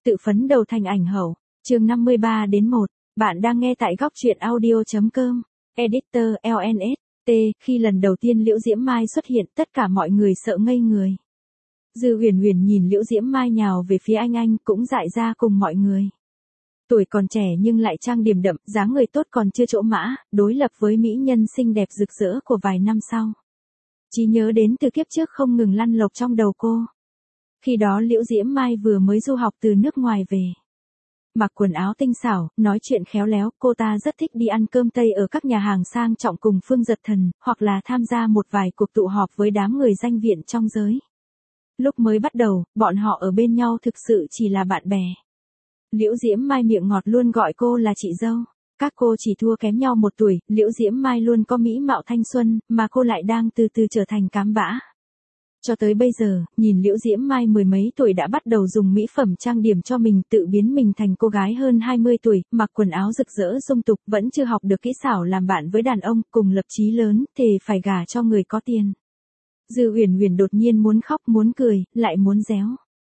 Tự phấn đầu thành ảnh hậu. Chương 53 đến 1. Bạn đang nghe tại góc truyện audio.com. Editor LNS. T. Khi lần đầu tiên Liễu Diễm Mai xuất hiện, tất cả mọi người sợ ngây người. Dư Huyền Huyền nhìn Liễu Diễm Mai nhào về phía anh cũng dại ra cùng mọi người. Tuổi còn trẻ nhưng lại trang điểm đậm, dáng người tốt còn chưa chỗ mã, đối lập với mỹ nhân xinh đẹp rực rỡ của vài năm sau. Trí nhớ đến từ kiếp trước không ngừng lăn lộn trong đầu cô. Khi đó Liễu Diễm Mai vừa mới du học từ nước ngoài về. Mặc quần áo tinh xảo, nói chuyện khéo léo, cô ta rất thích đi ăn cơm Tây ở các nhà hàng sang trọng cùng Phương Dật Thần, hoặc là tham gia một vài cuộc tụ họp với đám người danh viện trong giới. Lúc mới bắt đầu, bọn họ ở bên nhau thực sự chỉ là bạn bè. Liễu Diễm Mai miệng ngọt luôn gọi cô là chị dâu. Các cô chỉ thua kém nhau 1 tuổi, Liễu Diễm Mai luôn có mỹ mạo thanh xuân, mà cô lại đang từ từ trở thành cám bã. Cho tới bây giờ, nhìn Liễu Diễm Mai 10 mấy tuổi đã bắt đầu dùng mỹ phẩm trang điểm cho mình, tự biến mình thành cô gái hơn 20 tuổi, mặc quần áo rực rỡ dung tục, vẫn chưa học được kỹ xảo làm bạn với đàn ông, cùng lập chí lớn, thề phải gả cho người có tiền. Dư Huyền Huyền đột nhiên muốn khóc muốn cười, lại muốn réo.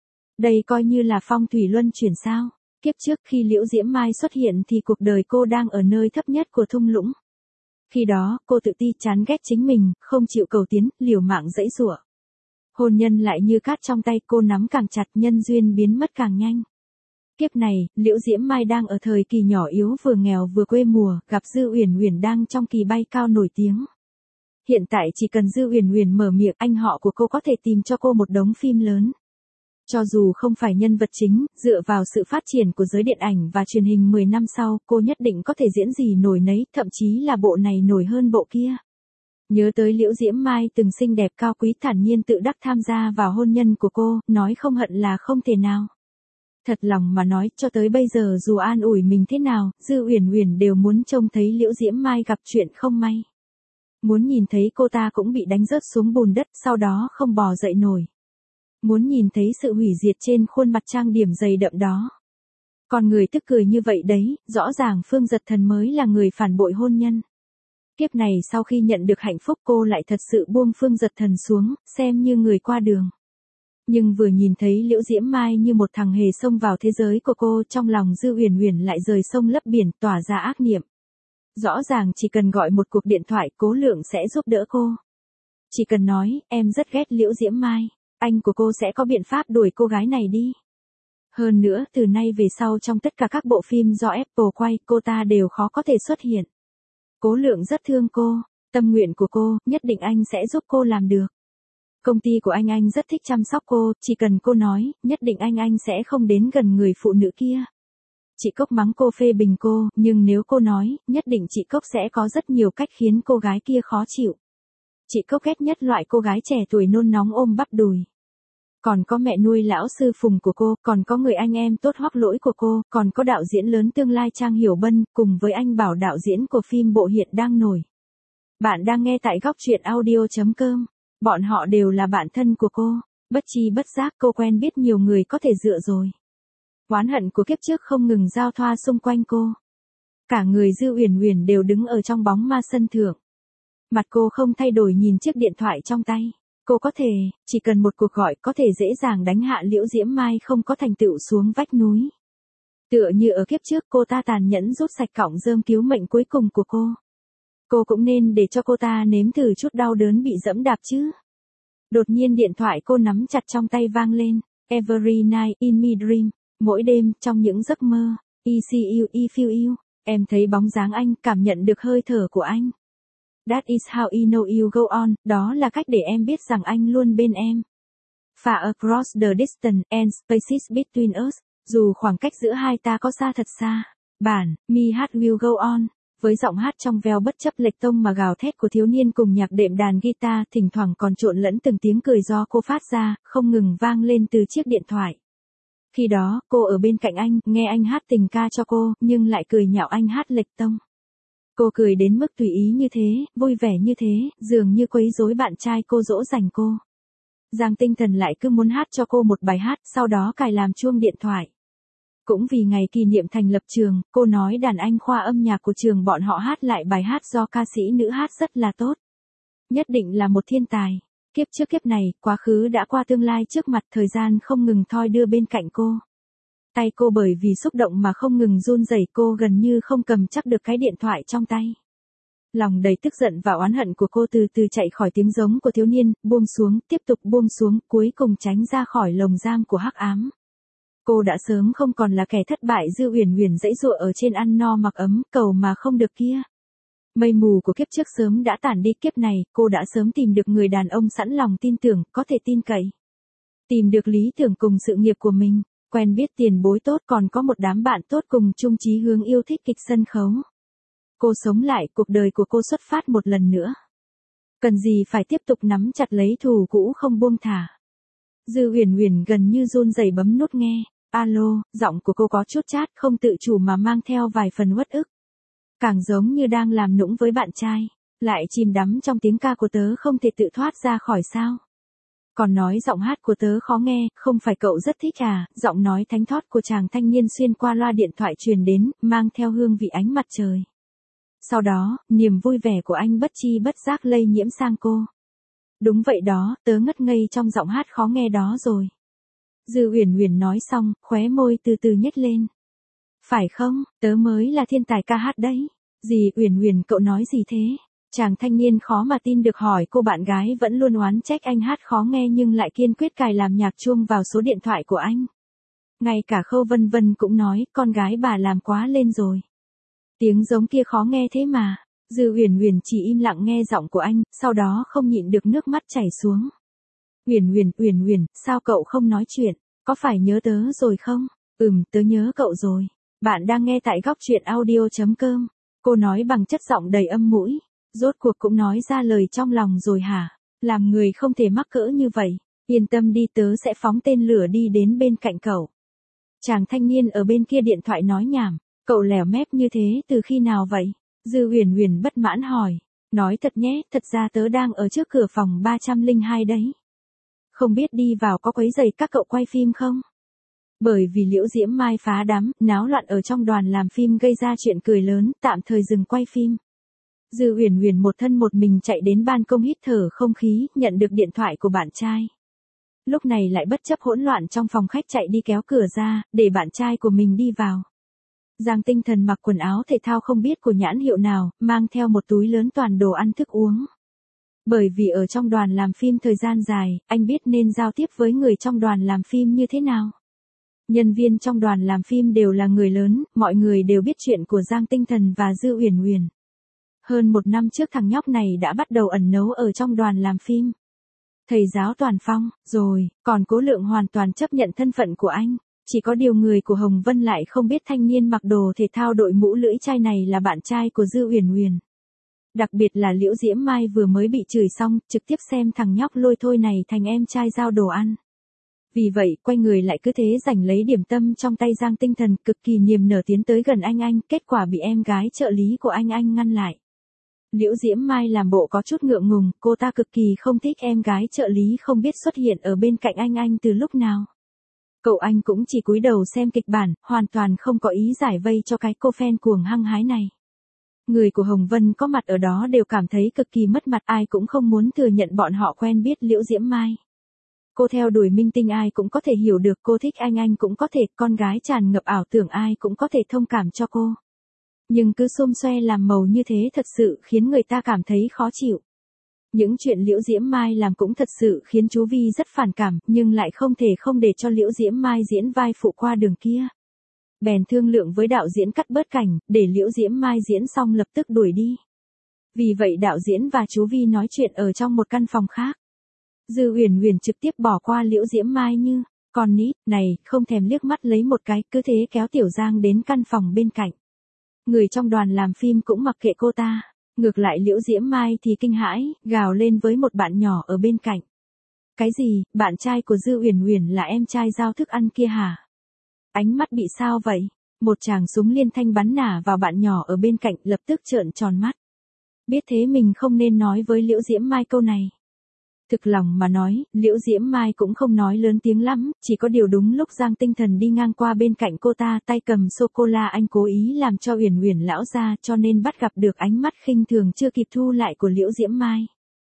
Đây coi như là phong thủy luân chuyển sao? Kiếp trước khi Liễu Diễm Mai xuất hiện thì cuộc đời cô đang ở nơi thấp nhất của thung lũng. Khi đó, cô tự ti chán ghét chính mình, không chịu cầu tiến, liều mạng giãy giụa. Hôn nhân lại như cát trong tay, cô nắm càng chặt, nhân duyên biến mất càng nhanh. Kiếp này, Liễu Diễm Mai đang ở thời kỳ nhỏ yếu, vừa nghèo vừa quê mùa, gặp Dư Huyền Huyền đang trong kỳ bay cao nổi tiếng. Hiện tại chỉ cần Dư Huyền Huyền mở miệng, anh họ của cô có thể tìm cho cô một đống phim lớn. Cho dù không phải nhân vật chính, dựa vào sự phát triển của giới điện ảnh và truyền hình 10 năm sau, cô nhất định có thể diễn gì nổi nấy, thậm chí là bộ này nổi hơn bộ kia. Nhớ tới Liễu Diễm Mai từng xinh đẹp cao quý thản nhiên tự đắc tham gia vào hôn nhân của cô, nói không hận là không thể nào. Thật lòng mà nói, cho tới bây giờ dù an ủi mình thế nào, Dư Huyền Huyền đều muốn trông thấy Liễu Diễm Mai gặp chuyện không may. Muốn nhìn thấy cô ta cũng bị đánh rớt xuống bùn đất, sau đó không bò dậy nổi. Muốn nhìn thấy sự hủy diệt trên khuôn mặt trang điểm dày đậm đó. Còn người tức cười như vậy đấy, rõ ràng Phương Dật Thần mới là người phản bội hôn nhân. Kiếp này sau khi nhận được hạnh phúc cô lại thật sự buông Phương Dật Thần xuống, xem như người qua đường. Nhưng vừa nhìn thấy Liễu Diễm Mai như một thằng hề xông vào thế giới của cô, trong lòng Dư Huyền Huyền lại rời sông lấp biển, tỏa ra ác niệm. Rõ ràng chỉ cần gọi một cuộc điện thoại, Cố Lượng sẽ giúp đỡ cô. Chỉ cần nói, em rất ghét Liễu Diễm Mai, anh của cô sẽ có biện pháp đuổi cô gái này đi. Hơn nữa, từ nay về sau trong tất cả các bộ phim do Apple quay, cô ta đều khó có thể xuất hiện. Cố Lượng rất thương cô, tâm nguyện của cô, nhất định anh sẽ giúp cô làm được. Công ty của anh rất thích chăm sóc cô, chỉ cần cô nói, nhất định anh sẽ không đến gần người phụ nữ kia. Chị Cốc mắng cô phê bình cô, nhưng nếu cô nói, nhất định chị Cốc sẽ có rất nhiều cách khiến cô gái kia khó chịu. Chị Cốc ghét nhất loại cô gái trẻ tuổi nôn nóng ôm bắp đùi. Còn có mẹ nuôi lão sư Phùng của cô, còn có người anh em tốt Hoắc Lỗi của cô, còn có đạo diễn lớn tương lai Trang Hiểu Bân, cùng với anh Bảo đạo diễn của phim bộ hiện đang nổi. Bạn đang nghe tại góc truyện audio.com. Bọn họ đều là bạn thân của cô. Bất chi bất giác cô quen biết nhiều người có thể dựa rồi. Oán hận của kiếp trước không ngừng giao thoa xung quanh cô. Cả người Dư Huyền Huyền đều đứng ở trong bóng ma sân thượng. Mặt cô không thay đổi nhìn chiếc điện thoại trong tay. Cô có thể, chỉ cần một cuộc gọi có thể dễ dàng đánh hạ Liễu Diễm Mai không có thành tựu xuống vách núi. Tựa như ở kiếp trước cô ta tàn nhẫn rút sạch cọng rơm cứu mệnh cuối cùng của cô. Cô cũng nên để cho cô ta nếm thử chút đau đớn bị dẫm đạp chứ. Đột nhiên điện thoại cô nắm chặt trong tay vang lên. Every night in my dream. Mỗi đêm trong những giấc mơ. I see you, I feel you. Em thấy bóng dáng anh, cảm nhận được hơi thở của anh. That is how I know you go on, đó là cách để em biết rằng anh luôn bên em. Far across the distance and spaces between us, dù khoảng cách giữa hai ta có xa thật xa. Bản, me heart will go on, với giọng hát trong veo bất chấp lệch tông mà gào thét của thiếu niên cùng nhạc đệm đàn guitar, thỉnh thoảng còn trộn lẫn từng tiếng cười do cô phát ra, không ngừng vang lên từ chiếc điện thoại. Khi đó, cô ở bên cạnh anh, nghe anh hát tình ca cho cô, nhưng lại cười nhạo anh hát lệch tông. Cô cười đến mức tùy ý như thế, vui vẻ như thế, dường như quấy rối bạn trai cô dỗ dành cô. Giang Tinh Thần lại cứ muốn hát cho cô một bài hát, sau đó cài làm chuông điện thoại. Cũng vì ngày kỷ niệm thành lập trường, cô nói đàn anh khoa âm nhạc của trường bọn họ hát lại bài hát do ca sĩ nữ hát rất là tốt. Nhất định là một thiên tài. Kiếp trước kiếp này, quá khứ đã qua tương lai trước mặt, thời gian không ngừng thoi đưa bên cạnh cô. Tay cô bởi vì xúc động mà không ngừng run rẩy, cô gần như không cầm chắc được cái điện thoại trong tay. Lòng đầy tức giận và oán hận của cô từ từ chạy khỏi tiếng giống của thiếu niên, buông xuống, tiếp tục buông xuống, cuối cùng tránh ra khỏi lồng giam của hắc ám. Cô đã sớm không còn là kẻ thất bại Dư Uyển Uyển giãy giụa ở trên ăn no mặc ấm, cầu mà không được kia. Mây mù của kiếp trước sớm đã tản đi, kiếp này, cô đã sớm tìm được người đàn ông sẵn lòng tin tưởng, có thể tin cậy. Tìm được lý tưởng cùng sự nghiệp của mình, quen biết tiền bối tốt, còn có một đám bạn tốt cùng chung chí hướng yêu thích kịch sân khấu. Cô sống lại, cuộc đời của cô xuất phát một lần nữa. Cần gì phải tiếp tục nắm chặt lấy thù cũ không buông thả. Dư Uyển Uyển gần như run rẩy bấm nút nghe. Alo, giọng của cô có chút chát, không tự chủ mà mang theo vài phần uất ức. Càng giống như đang làm nũng với bạn trai, lại chìm đắm trong tiếng ca của tớ không thể tự thoát ra khỏi sao. Còn nói giọng hát của tớ khó nghe, không phải cậu rất thích à? Giọng nói thánh thót của chàng thanh niên xuyên qua loa điện thoại truyền đến, mang theo hương vị ánh mặt trời. Sau đó, niềm vui vẻ của anh bất chi bất giác lây nhiễm sang cô. Đúng vậy đó, tớ ngất ngây trong giọng hát khó nghe đó rồi. Dư Uyển Uyển nói xong, khóe môi từ từ nhếch lên. Phải không, tớ mới là thiên tài ca hát đấy. Dì Uyển Uyển, cậu nói gì thế? Chàng thanh niên khó mà tin được hỏi cô bạn gái vẫn luôn oán trách anh hát khó nghe nhưng lại kiên quyết cài làm nhạc chuông vào số điện thoại của anh. Ngay cả Khâu Vân Vân cũng nói, con gái bà làm quá lên rồi. Tiếng giống kia khó nghe thế mà. Dư Uyển Uyển chỉ im lặng nghe giọng của anh, sau đó không nhịn được nước mắt chảy xuống. Uyển Uyển, sao cậu không nói chuyện? Có phải nhớ tớ rồi không? Tớ nhớ cậu rồi. Bạn đang nghe tại góc truyện audio.com. Cô nói bằng chất giọng đầy âm mũi. Rốt cuộc cũng nói ra lời trong lòng rồi hả? Làm người không thể mắc cỡ như vậy. Yên tâm đi, tớ sẽ phóng tên lửa đi đến bên cạnh cậu. Chàng thanh niên ở bên kia điện thoại nói nhảm. Cậu lẻo mép như thế từ khi nào vậy? Dư Uyển Uyển bất mãn hỏi. Nói thật nhé, thật ra tớ đang ở trước cửa phòng 302 đấy. Không biết đi vào có quấy rầy các cậu quay phim không? Bởi vì Liễu Diễm Mai phá đám, náo loạn ở trong đoàn làm phim gây ra chuyện cười lớn, tạm thời dừng quay phim. Dư Uyển Uyển một thân một mình chạy đến ban công hít thở không khí, nhận được điện thoại của bạn trai. Lúc này lại bất chấp hỗn loạn trong phòng khách chạy đi kéo cửa ra, để bạn trai của mình đi vào. Giang Tinh Thần mặc quần áo thể thao không biết của nhãn hiệu nào, mang theo một túi lớn toàn đồ ăn thức uống. Bởi vì ở trong đoàn làm phim thời gian dài, anh biết nên giao tiếp với người trong đoàn làm phim như thế nào. Nhân viên trong đoàn làm phim đều là người lớn, mọi người đều biết chuyện của Giang Tinh Thần và Dư Uyển Uyển. Hơn một năm trước thằng nhóc này đã bắt đầu ẩn náu ở trong đoàn làm phim. Thầy giáo Toàn Phong, rồi, còn Cố Lượng hoàn toàn chấp nhận thân phận của anh. Chỉ có điều người của Hồng Vân lại không biết thanh niên mặc đồ thể thao đội mũ lưỡi chai này là bạn trai của Dư Uyển Uyển. Đặc biệt là Liễu Diễm Mai vừa mới bị chửi xong, trực tiếp xem thằng nhóc lôi thôi này thành em trai giao đồ ăn. Vì vậy, quay người lại cứ thế giành lấy điểm tâm trong tay Giang Tinh Thần, cực kỳ niềm nở tiến tới gần anh, kết quả bị em gái trợ lý của anh ngăn lại. Liễu Diễm Mai làm bộ có chút ngượng ngùng, cô ta cực kỳ không thích em gái trợ lý không biết xuất hiện ở bên cạnh anh từ lúc nào. Cậu anh cũng chỉ cúi đầu xem kịch bản, hoàn toàn không có ý giải vây cho cái cô fan cuồng hăng hái này. Người của Hồng Vân có mặt ở đó đều cảm thấy cực kỳ mất mặt, ai cũng không muốn thừa nhận bọn họ quen biết Liễu Diễm Mai. Cô theo đuổi minh tinh ai cũng có thể hiểu được, cô thích anh cũng có thể, con gái tràn ngập ảo tưởng ai cũng có thể thông cảm cho cô. Nhưng cứ xôm xoe làm màu như thế thật sự khiến người ta cảm thấy khó chịu. Những chuyện Liễu Diễm Mai làm cũng thật sự khiến chú Vi rất phản cảm, nhưng lại không thể không để cho Liễu Diễm Mai diễn vai phụ qua đường kia. Bèn thương lượng với đạo diễn cắt bớt cảnh, để Liễu Diễm Mai diễn xong lập tức đuổi đi. Vì vậy đạo diễn và chú Vi nói chuyện ở trong một căn phòng khác. Dư Uyển Uyển trực tiếp bỏ qua Liễu Diễm Mai như con nít này, không thèm liếc mắt lấy một cái, cứ thế kéo Tiểu Giang đến căn phòng bên cạnh. Người trong đoàn làm phim cũng mặc kệ cô ta, ngược lại Liễu Diễm Mai thì kinh hãi, gào lên với một bạn nhỏ ở bên cạnh. Cái gì, bạn trai của Dư Uyển Uyển là em trai giao thức ăn kia hả? Ánh mắt bị sao vậy? Một tràng súng liên thanh bắn nả vào bạn nhỏ ở bên cạnh, lập tức trợn tròn mắt. Biết thế mình không nên nói với Liễu Diễm Mai câu này. Thực lòng mà nói, Liễu Diễm Mai cũng không nói lớn tiếng lắm, chỉ có điều đúng lúc Giang Tinh Thần đi ngang qua bên cạnh cô ta, tay cầm sô-cô-la, anh cố ý làm cho Uyển Uyển lão ra, cho nên bắt gặp được ánh mắt khinh thường chưa kịp thu lại của Liễu Diễm Mai.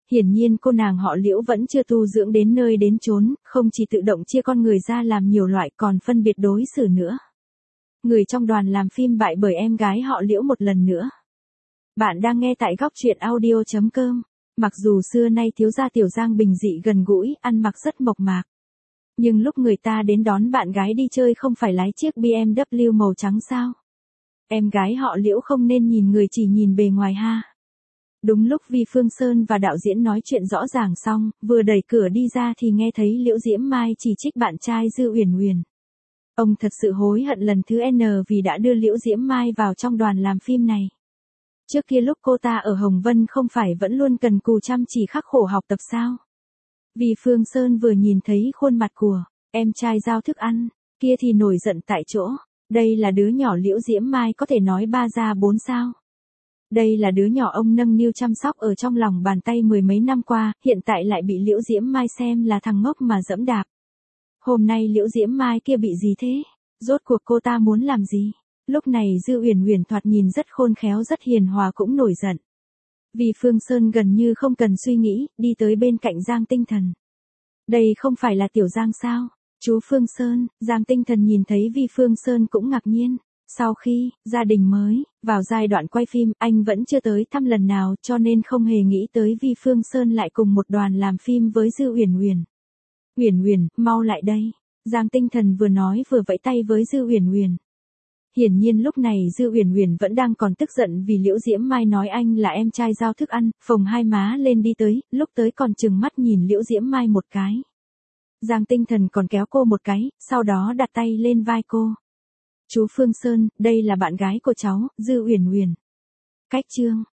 Hiển nhiên cô nàng họ Liễu vẫn chưa tu dưỡng đến nơi đến chốn, không chỉ tự động chia con người ra làm nhiều loại còn phân biệt đối xử nữa. Người trong đoàn làm phim bại bởi em gái họ Liễu một lần nữa. Bạn đang nghe tại góc truyện audio.com. Mặc dù xưa nay thiếu gia Tiểu Giang bình dị gần gũi, ăn mặc rất mộc mạc. Nhưng lúc người ta đến đón bạn gái đi chơi không phải lái chiếc BMW màu trắng sao? Em gái họ Liễu không nên nhìn người chỉ nhìn bề ngoài ha. Đúng lúc Vi Phương Sơn và đạo diễn nói chuyện rõ ràng xong, vừa đẩy cửa đi ra thì nghe thấy Liễu Diễm Mai chỉ trích bạn trai Dư Uyển Uyển. Ông thật sự hối hận lần thứ N vì đã đưa Liễu Diễm Mai vào trong đoàn làm phim này. Trước kia lúc cô ta ở Hồng Vân không phải vẫn luôn cần cù chăm chỉ khắc khổ học tập sao? Vi Phương Sơn vừa nhìn thấy khuôn mặt của em trai giao thức ăn, kia thì nổi giận tại chỗ. Đây là đứa nhỏ Liễu Diễm Mai có thể nói ba ra bốn sao. Đây là đứa nhỏ ông nâng niu chăm sóc ở trong lòng bàn tay mười mấy năm qua, hiện tại lại bị Liễu Diễm Mai xem là thằng ngốc mà dẫm đạp. Hôm nay Liễu Diễm Mai kia bị gì thế? Rốt cuộc cô ta muốn làm gì? Lúc này Dư Uyển Uyển thoạt nhìn rất khôn khéo rất hiền hòa cũng nổi giận. Vì Phương Sơn gần như không cần suy nghĩ, đi tới bên cạnh Giang Tinh Thần. Đây không phải là Tiểu Giang sao? Chú Phương Sơn, Giang Tinh Thần nhìn thấy Vi Phương Sơn cũng ngạc nhiên. Sau khi gia đình mới vào giai đoạn quay phim, anh vẫn chưa tới thăm lần nào cho nên không hề nghĩ tới Vi Phương Sơn lại cùng một đoàn làm phim với Dư Uyển Uyển. Uyển Uyển, mau lại đây. Giang Tinh Thần vừa nói vừa vẫy tay với Dư Uyển Uyển. Hiển nhiên lúc này Dư Uyển Uyển vẫn đang còn tức giận vì Liễu Diễm Mai nói anh là em trai giao thức ăn, phồng hai má lên đi tới, lúc tới còn trừng mắt nhìn Liễu Diễm Mai một cái. Giang Tinh Thần còn kéo cô một cái, sau đó đặt tay lên vai cô. Chú Phương Sơn, đây là bạn gái của cháu, Dư Uyển Uyển. Cách chương